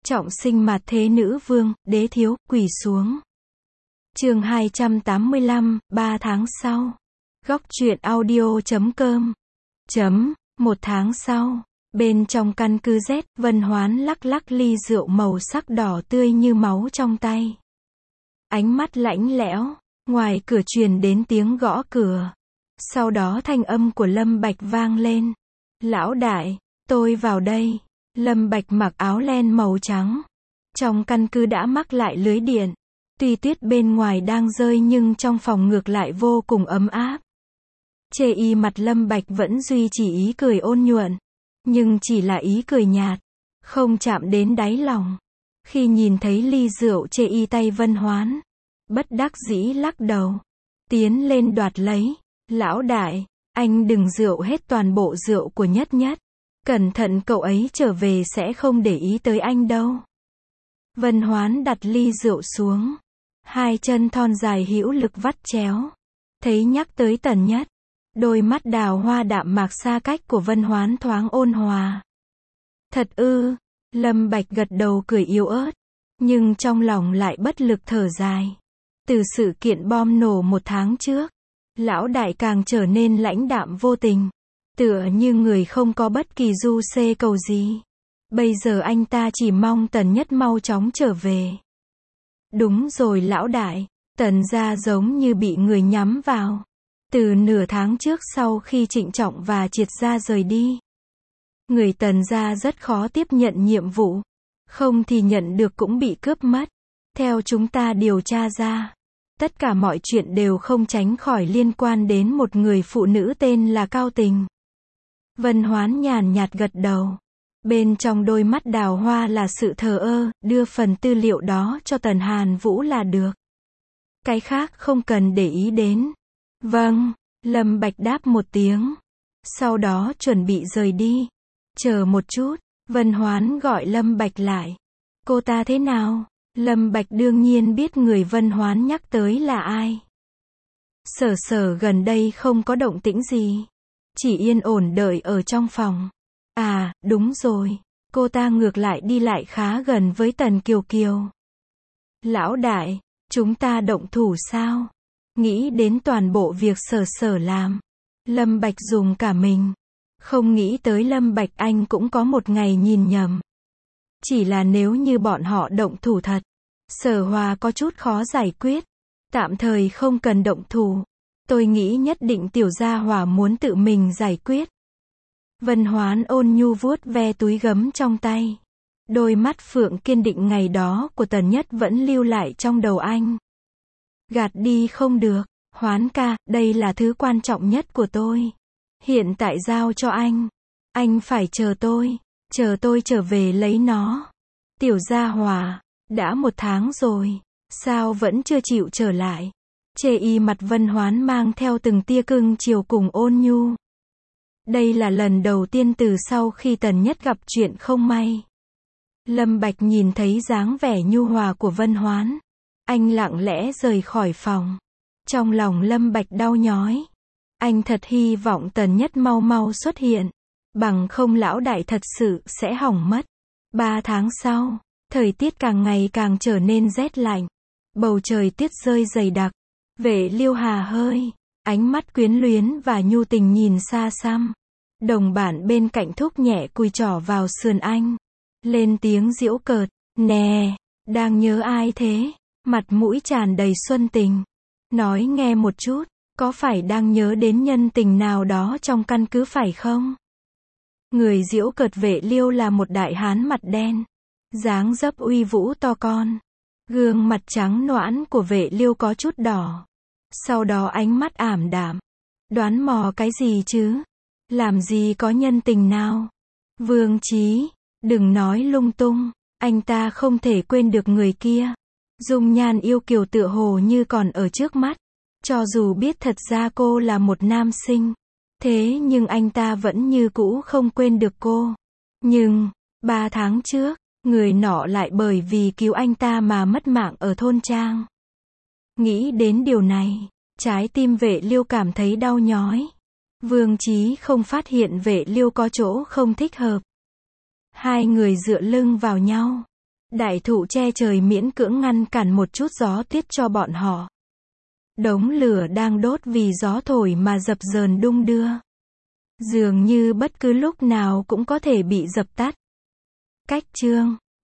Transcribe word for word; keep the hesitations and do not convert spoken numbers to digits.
Trọng sinh mạt thế nữ vương, đế thiếu, quỳ xuống. Chương hai trăm tám mươi lăm, ba tháng sau. Góc truyện audio chấm com. Chấm, một tháng sau. Bên trong căn cứ Z, Vân Hoán lắc lắc ly rượu màu sắc đỏ tươi như máu trong tay. Ánh mắt lạnh lẽo, ngoài cửa truyền đến tiếng gõ cửa. Sau đó thanh âm của Lâm Bạch vang lên. Lão đại, tôi vào đây. Lâm Bạch mặc áo len màu trắng. Trong căn cứ đã mắc lại lưới điện. Tuy tuyết bên ngoài đang rơi nhưng trong phòng ngược lại vô cùng ấm áp. Chê y mặt Lâm Bạch vẫn duy trì ý cười ôn nhuận. Nhưng chỉ là ý cười nhạt. Không chạm đến đáy lòng. Khi nhìn thấy ly rượu chê y tay Vân Hoán. Bất đắc dĩ lắc đầu. Tiến lên đoạt lấy. Lão đại, anh đừng rượu hết toàn bộ rượu của Nhất Nhất. Cẩn thận cậu ấy trở về sẽ không để ý tới anh đâu. Vân Hoán đặt ly rượu xuống. Hai chân thon dài hữu lực vắt chéo. Thấy nhắc tới Tần Nhất. Đôi mắt đào hoa đạm mạc xa cách của Vân Hoán thoáng ôn hòa. Thật ư, Lâm Bạch gật đầu cười yếu ớt. Nhưng trong lòng lại bất lực thở dài. Từ sự kiện bom nổ một tháng trước. Lão đại càng trở nên lãnh đạm vô tình. Tựa như người không có bất kỳ du xê cầu gì. Bây giờ anh ta chỉ mong Tần Nhất mau chóng trở về. Đúng rồi lão đại, Tần gia giống như bị người nhắm vào. Từ nửa tháng trước sau khi Trịnh Trọng và Triệt gia rời đi. Người Tần gia rất khó tiếp nhận nhiệm vụ. Không thì nhận được cũng bị cướp mất. Theo chúng ta điều tra ra. Tất cả mọi chuyện đều không tránh khỏi liên quan đến một người phụ nữ tên là Cao Tình. Vân Hoán nhàn nhạt gật đầu. Bên trong đôi mắt đào hoa là sự thờ ơ, đưa phần tư liệu đó cho Tần Hàn Vũ là được. Cái khác không cần để ý đến. Vâng, Lâm Bạch đáp một tiếng. Sau đó chuẩn bị rời đi. Chờ một chút, Vân Hoán gọi Lâm Bạch lại. Cô ta thế nào? Lâm Bạch đương nhiên biết người Vân Hoán nhắc tới là ai. Sở sở gần đây không có động tĩnh gì. Chỉ yên ổn đợi ở trong phòng. À, đúng rồi. Cô ta ngược lại đi lại khá gần với Tần Kiều Kiều. Lão đại, chúng ta động thủ sao? Nghĩ đến toàn bộ việc sở sở làm. Lâm Bạch dùng cả mình. Không nghĩ tới Lâm Bạch anh cũng có một ngày nhìn nhầm. Chỉ là nếu như bọn họ động thủ thật. Sở Hòa có chút khó giải quyết. Tạm thời không cần động thủ. Tôi nghĩ nhất định Tiểu Gia Hòa muốn tự mình giải quyết. Vân Hoán ôn nhu vuốt ve túi gấm trong tay. Đôi mắt phượng kiên định ngày đó của Tần Nhất vẫn lưu lại trong đầu anh. Gạt đi không được. Hoán ca, đây là thứ quan trọng nhất của tôi. Hiện tại giao cho anh. Anh phải chờ tôi. Chờ tôi trở về lấy nó. Tiểu Gia Hòa, đã một tháng rồi. Sao vẫn chưa chịu trở lại? Chê y mặt Vân Hoán mang theo từng tia cưng chiều cùng ôn nhu. Đây là lần đầu tiên từ sau khi Tần Nhất gặp chuyện không may. Lâm Bạch nhìn thấy dáng vẻ nhu hòa của Vân Hoán. Anh lặng lẽ rời khỏi phòng. Trong lòng Lâm Bạch đau nhói. Anh thật hy vọng Tần Nhất mau mau xuất hiện. Bằng không lão đại thật sự sẽ hỏng mất. Ba tháng sau, thời tiết càng ngày càng trở nên rét lạnh. Bầu trời tuyết rơi dày đặc. Vệ Liêu hà hơi. Ánh mắt quyến luyến và nhu tình nhìn xa xăm. Đồng bản bên cạnh thúc nhẹ cùi trỏ vào sườn anh. Lên tiếng giễu cợt. Nè, đang nhớ ai thế? Mặt mũi tràn đầy xuân tình. Nói nghe một chút, có phải đang nhớ đến nhân tình nào đó trong căn cứ phải không? Người giễu cợt Vệ Liêu là một đại hán mặt đen. Dáng dấp uy vũ to con. Gương mặt trắng noãn của Vệ Liêu có chút đỏ. Sau đó ánh mắt ảm đạm. Đoán mò cái gì chứ? Làm gì có nhân tình nào? Vương Chí, đừng nói lung tung. Anh ta không thể quên được người kia. Dung nhan yêu kiều tựa hồ như còn ở trước mắt. Cho dù biết thật ra cô là một nam sinh. Thế nhưng anh ta vẫn như cũ không quên được cô. Nhưng, ba tháng trước, người nọ lại bởi vì cứu anh ta mà mất mạng ở thôn trang. Nghĩ đến điều này, trái tim Vệ Liêu cảm thấy đau nhói. Vương Chí không phát hiện Vệ Liêu có chỗ không thích hợp. Hai người dựa lưng vào nhau. Đại thụ che trời miễn cưỡng ngăn cản một chút gió tuyết cho bọn họ. Đống lửa đang đốt vì gió thổi mà dập dờn đung đưa. Dường như bất cứ lúc nào cũng có thể bị dập tắt. Cách chương